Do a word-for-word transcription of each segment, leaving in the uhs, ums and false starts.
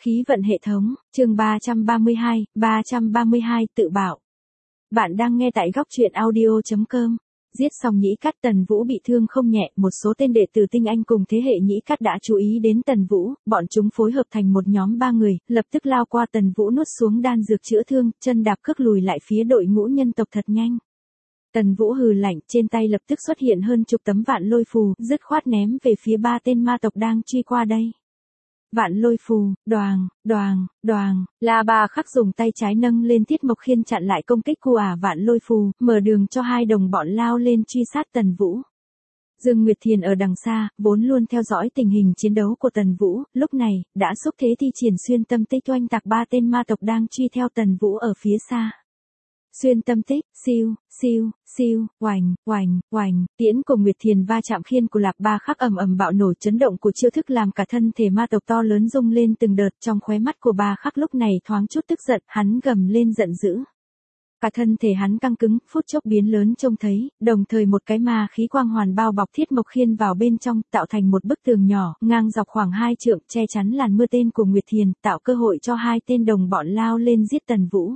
Khí vận hệ thống, chương ba trăm ba mươi hai, ba trăm ba mươi hai tự bảo. Bạn đang nghe tại góc truyện audio chấm com. Giết xong Nhĩ Cát, Tần Vũ bị thương không nhẹ, một số tên đệ tử tinh anh cùng thế hệ Nhĩ Cát đã chú ý đến Tần Vũ, bọn chúng phối hợp thành một nhóm ba người, lập tức lao qua Tần Vũ nuốt xuống đan dược chữa thương, chân đạp cước lùi lại phía đội ngũ nhân tộc thật nhanh. Tần Vũ hừ lạnh, trên tay lập tức xuất hiện hơn chục tấm vạn lôi phù, dứt khoát ném về phía ba tên ma tộc đang truy qua đây. Vạn lôi phù, đoàng, đoàng, đoàng, La Ba Khắc dùng tay trái nâng lên Thiết Mộc Khiên chặn lại công kích của ả vạn lôi phù, mở đường cho hai đồng bọn lao lên truy sát Tần Vũ. Dương Nguyệt Thiền ở đằng xa, vốn luôn theo dõi tình hình chiến đấu của Tần Vũ, lúc này, đã xúc thế thi triển xuyên tâm tích oanh tạc ba tên ma tộc đang truy theo Tần Vũ ở phía xa. Xuyên tâm tích, siêu, siêu, siêu, oành, oành, oành, tiễn cùng Nguyệt Thiền va chạm khiên của Lạp Ba Khắc ầm ầm bạo nổ, chấn động của chiêu thức làm cả thân thể ma tộc to lớn rung lên từng đợt, trong khóe mắt của Ba Khắc lúc này thoáng chút tức giận, hắn gầm lên giận dữ. Cả thân thể hắn căng cứng, phút chốc biến lớn trông thấy, đồng thời một cái ma khí quang hoàn bao bọc Thiết Mộc Khiên vào bên trong, tạo thành một bức tường nhỏ, ngang dọc khoảng hai trượng, che chắn làn mưa tên của Nguyệt Thiền, tạo cơ hội cho hai tên đồng bọn lao lên giết Tần Vũ.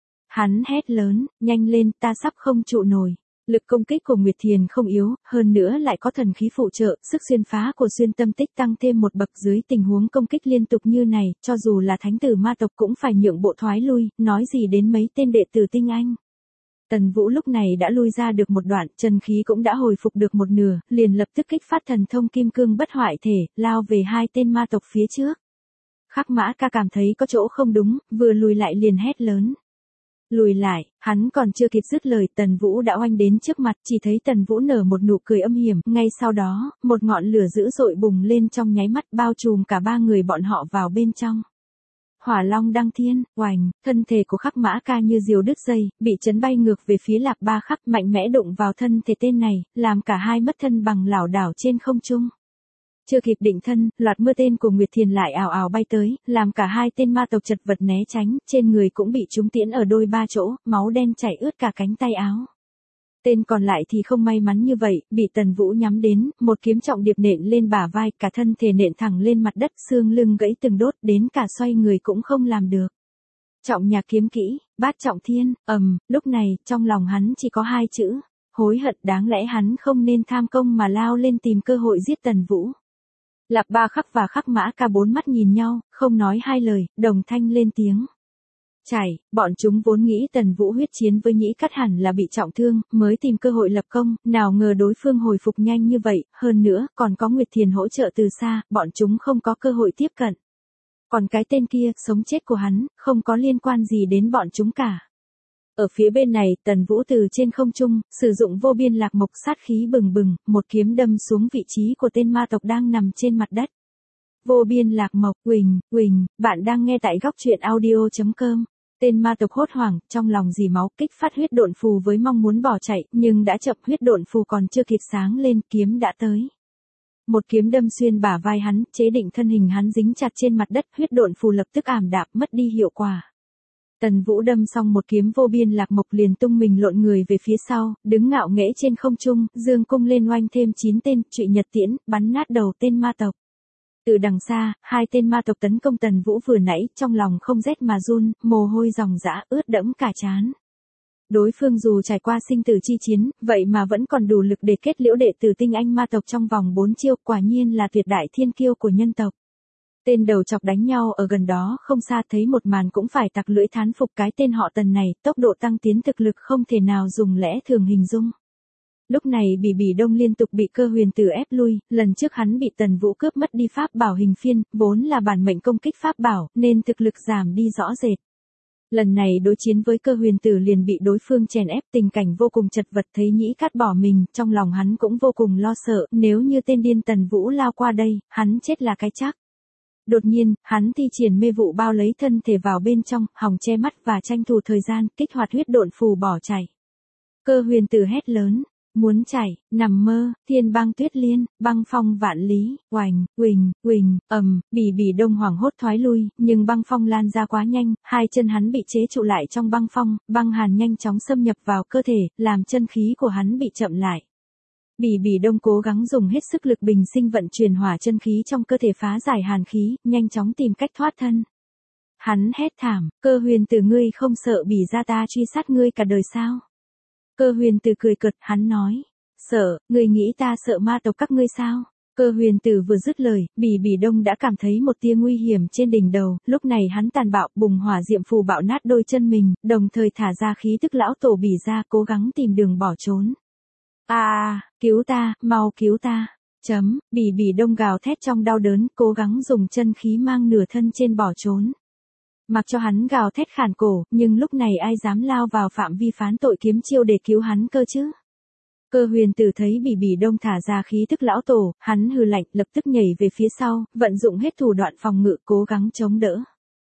Hắn hét lớn, nhanh lên, ta sắp không trụ nổi. Lực công kích của Nguyệt Thiền không yếu, hơn nữa lại có thần khí phụ trợ, sức xuyên phá của xuyên tâm tích tăng thêm một bậc, dưới tình huống công kích liên tục như này, cho dù là thánh tử ma tộc cũng phải nhượng bộ thoái lui, nói gì đến mấy tên đệ tử tinh anh. Tần Vũ lúc này đã lui ra được một đoạn, chân khí cũng đã hồi phục được một nửa, liền lập tức kích phát thần thông kim cương bất hoại thể, lao về hai tên ma tộc phía trước. Khắc Mã Ca cảm thấy có chỗ không đúng, vừa lùi lại liền hét lớn. Lùi lại, hắn còn chưa kịp dứt lời, Tần Vũ đã oanh đến trước mặt, chỉ thấy Tần Vũ nở một nụ cười âm hiểm, ngay sau đó, một ngọn lửa dữ dội bùng lên trong nháy mắt, bao trùm cả ba người bọn họ vào bên trong. Hỏa Long đăng thiên, oành, thân thể của Khắc Mã Ca như diều đứt dây, bị chấn bay ngược về phía Lạp Ba Khắc, mạnh mẽ đụng vào thân thể tên này, làm cả hai mất thân bằng lảo đảo trên không trung. Chưa kịp định thân, loạt mưa tên của Nguyệt Thiền lại ào ào bay tới, làm cả hai tên ma tộc chật vật né tránh, trên người cũng bị trúng tiễn ở đôi ba chỗ, máu đen chảy ướt cả cánh tay áo. Tên còn lại thì không may mắn như vậy, bị Tần Vũ nhắm đến, một kiếm trọng điệp nện lên bả vai, cả thân thể nện thẳng lên mặt đất, xương lưng gãy từng đốt, đến cả xoay người cũng không làm được. Trọng Nhạc kiếm kỹ, Bát Trọng Thiên, ầm, lúc này, trong lòng hắn chỉ có hai chữ, hối hận, đáng lẽ hắn không nên tham công mà lao lên tìm cơ hội giết Tần Vũ. Lạp Ba Khắc và Khắc Mã Ca bốn mắt nhìn nhau, không nói hai lời, đồng thanh lên tiếng. Chảy, bọn chúng vốn nghĩ Tần Vũ huyết chiến với Nhĩ Cát hẳn là bị trọng thương, mới tìm cơ hội lập công, nào ngờ đối phương hồi phục nhanh như vậy, hơn nữa, còn có Nguyệt Thiền hỗ trợ từ xa, bọn chúng không có cơ hội tiếp cận. Còn cái tên kia, sống chết của hắn, không có liên quan gì đến bọn chúng cả. Ở phía bên này, Tần Vũ từ trên không trung, sử dụng vô biên lạc mộc sát khí bừng bừng, một kiếm đâm xuống vị trí của tên ma tộc đang nằm trên mặt đất. Vô biên lạc mộc, Quỳnh, Quỳnh, bạn đang nghe tại góc truyện audio chấm com. Tên ma tộc hốt hoảng, trong lòng dì máu, kích phát huyết độn phù với mong muốn bỏ chạy, nhưng đã chậm, huyết độn phù còn chưa kịp sáng lên, kiếm đã tới. Một kiếm đâm xuyên bả vai hắn, chế định thân hình hắn dính chặt trên mặt đất, huyết độn phù lập tức ảm đạm, mất đi hiệu quả. Tần Vũ đâm xong một kiếm vô biên lạc mộc liền tung mình lộn người về phía sau, đứng ngạo nghễ trên không trung, dương cung lên oanh thêm chín tên, trụy nhật tiễn, bắn nát đầu tên ma tộc. Từ đằng xa, hai tên ma tộc tấn công Tần Vũ vừa nãy, trong lòng không rét mà run, mồ hôi ròng rã, ướt đẫm cả trán. Đối phương dù trải qua sinh tử chi chiến, vậy mà vẫn còn đủ lực để kết liễu đệ tử tinh anh ma tộc trong vòng bốn chiêu, quả nhiên là tuyệt đại thiên kiêu của nhân tộc. Tên đầu chọc đánh nhau ở gần đó không xa, thấy một màn cũng phải tặc lưỡi thán phục, cái tên họ Tần này, tốc độ tăng tiến thực lực không thể nào dùng lẽ thường hình dung. Lúc này Bỉ Bỉ Đông liên tục bị Cơ Huyền Tử ép lui, lần trước hắn bị Tần Vũ cướp mất đi pháp bảo hình phiên, vốn là bản mệnh công kích pháp bảo, nên thực lực giảm đi rõ rệt. Lần này đối chiến với Cơ Huyền Tử liền bị đối phương chèn ép, tình cảnh vô cùng chật vật, thấy Nhĩ Cát bỏ mình, trong lòng hắn cũng vô cùng lo sợ, nếu như tên điên Tần Vũ lao qua đây, hắn chết là cái chắc. Đột nhiên, hắn thi triển mê vụ bao lấy thân thể vào bên trong, hòng che mắt và tranh thủ thời gian, kích hoạt huyết độn phù bỏ chạy. Cơ Huyền Tử hét lớn, muốn chạy, nằm mơ, thiên băng tuyết liên, băng phong vạn lý, oành, quỳnh, quỳnh, ầm, Bỉ Bỉ Đông hoảng hốt thoái lui, nhưng băng phong lan ra quá nhanh, hai chân hắn bị chế trụ lại trong băng phong, băng hàn nhanh chóng xâm nhập vào cơ thể, làm chân khí của hắn bị chậm lại. Bỉ Bỉ Đông cố gắng dùng hết sức lực bình sinh vận chuyển hỏa chân khí trong cơ thể phá giải hàn khí, nhanh chóng tìm cách thoát thân. Hắn hét thảm, Cơ Huyền Tử ngươi không sợ Bỉ gia ta truy sát ngươi cả đời sao? Cơ Huyền Tử cười cợt, hắn nói, sợ, ngươi nghĩ ta sợ ma tộc các ngươi sao? Cơ Huyền Tử vừa dứt lời, Bỉ Bỉ Đông đã cảm thấy một tia nguy hiểm trên đỉnh đầu, lúc này hắn tàn bạo bùng hỏa diệm phù bạo nát đôi chân mình, đồng thời thả ra khí tức lão tổ Bỉ gia cố gắng tìm đường bỏ trốn. A, à, cứu ta, mau cứu ta. Chấm, Bỉ Bỉ Đông gào thét trong đau đớn, cố gắng dùng chân khí mang nửa thân trên bỏ trốn. Mặc cho hắn gào thét khản cổ, nhưng lúc này ai dám lao vào phạm vi phán tội kiếm chiêu để cứu hắn cơ chứ? Cơ Huyền Tử thấy Bỉ Bỉ Đông thả ra khí tức lão tổ, hắn hừ lạnh, lập tức nhảy về phía sau, vận dụng hết thủ đoạn phòng ngự, cố gắng chống đỡ.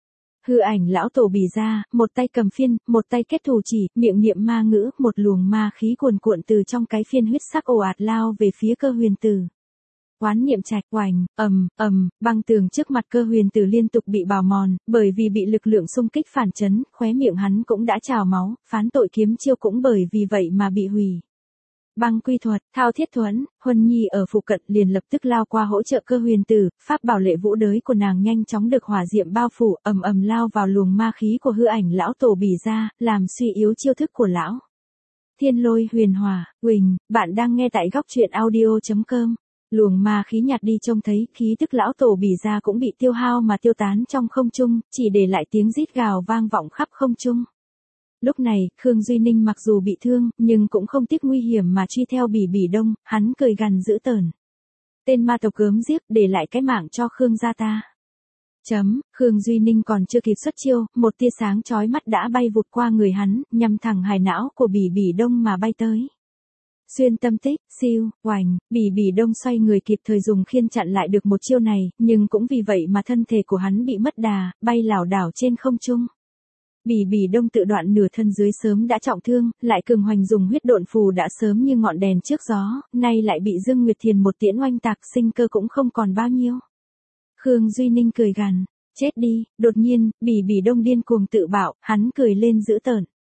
Hư ảnh lão tổ Bỉ gia, một tay cầm phiên, một tay kết thủ chỉ, miệng niệm ma ngữ, một luồng ma khí cuồn cuộn từ trong cái phiên huyết sắc ồ ạt lao về phía Cơ Huyền Tử. Quán niệm trạch, oành, ầm, ầm, băng tường trước mặt Cơ Huyền Tử liên tục bị bào mòn, bởi vì bị lực lượng xung kích phản chấn, khóe miệng hắn cũng đã trào máu, phán tội kiếm chiêu cũng bởi vì vậy mà bị hủy. Băng quy thuật, Thao Thiết Thuẫn, Huân Nhi ở phụ cận liền lập tức lao qua hỗ trợ Cơ Huyền Tử, pháp bảo lệ vũ đới của nàng nhanh chóng được hỏa diệm bao phủ, ầm ầm lao vào luồng ma khí của hư ảnh lão tổ Bỉ gia, làm suy yếu chiêu thức của lão. Thiên Lôi Huyền Hỏa, Quỳnh, bạn đang nghe tại góc truyện audio chấm com. Luồng ma khí nhạt đi trông thấy, khí tức lão tổ Bỉ gia cũng bị tiêu hao mà tiêu tán trong không trung, chỉ để lại tiếng rít gào vang vọng khắp không trung. Lúc này, Khương Duy Ninh mặc dù bị thương, nhưng cũng không tiếc nguy hiểm mà truy theo Bỉ Bỉ Đông, hắn cười gằn dữ tợn. Tên ma tộc gớm ghiếc, để lại cái mạng cho Khương gia ta. Chấm, Khương Duy Ninh còn chưa kịp xuất chiêu, một tia sáng chói mắt đã bay vụt qua người hắn, nhằm thẳng hài não của Bỉ Bỉ Đông mà bay tới. Xuyên tâm tích, siêu, oành, Bỉ Bỉ Đông xoay người kịp thời dùng khiên chặn lại được một chiêu này, nhưng cũng vì vậy mà thân thể của hắn bị mất đà, bay lảo đảo trên không trung. Bỉ Bỉ Đông tự đoạn nửa thân dưới sớm đã trọng thương, lại cường hoành dùng huyết độn phù đã sớm như ngọn đèn trước gió, nay lại bị Dương Nguyệt Thiền một tiễn oanh tạc, sinh cơ cũng không còn bao nhiêu. Khương Duy Ninh cười gằn, chết đi, đột nhiên, Bỉ Bỉ Đông điên cuồng tự bạo, hắn cười lên dữ tợn.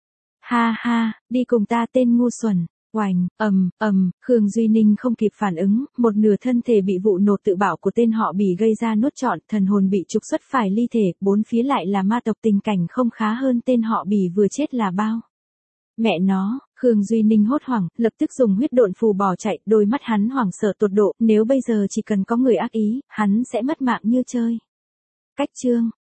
Ha ha, đi cùng ta tên ngu xuẩn. Oành, ầm, ầm, Khương Duy Ninh không kịp phản ứng, một nửa thân thể bị vụ nổ tự bạo của tên họ Bỉ gây ra nuốt trọn, thần hồn bị trục xuất phải ly thể, bốn phía lại là ma tộc, tình cảnh không khá hơn tên họ Bỉ vừa chết là bao. Mẹ nó, Khương Duy Ninh hốt hoảng, lập tức dùng huyết độn phù bỏ chạy, đôi mắt hắn hoảng sợ tột độ, nếu bây giờ chỉ cần có người ác ý, hắn sẽ mất mạng như chơi. Cách chương